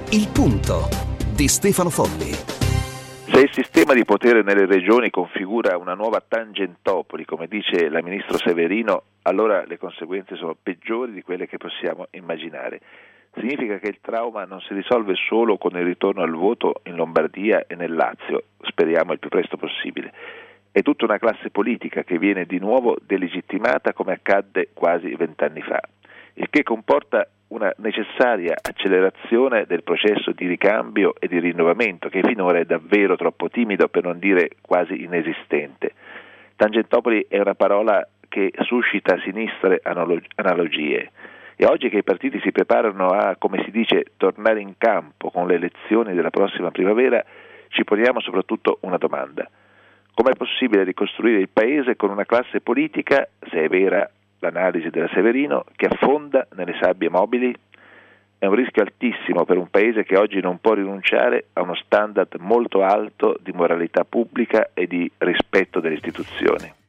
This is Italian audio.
Il punto di Stefano Folli. Se il sistema di potere nelle regioni configura una nuova Tangentopoli, come dice la ministro Severino, allora le conseguenze sono peggiori di quelle che possiamo immaginare. Significa che il trauma non si risolve solo con il ritorno al voto in Lombardia e nel Lazio, speriamo il più presto possibile. È tutta una classe politica che viene di nuovo delegittimata come accadde quasi 20 anni fa, il che comporta una necessaria accelerazione del processo di ricambio e di rinnovamento che finora è davvero troppo timido, per non dire quasi inesistente. Tangentopoli è una parola che suscita sinistre analogie e oggi che i partiti si preparano a, come si dice, tornare in campo con le elezioni della prossima primavera, ci poniamo soprattutto una domanda: com'è possibile ricostruire il paese con una classe politica, se è vera l'analisi della Severino, che affonda nelle sabbie mobili? È un rischio altissimo per un paese che oggi non può rinunciare a uno standard molto alto di moralità pubblica e di rispetto delle istituzioni.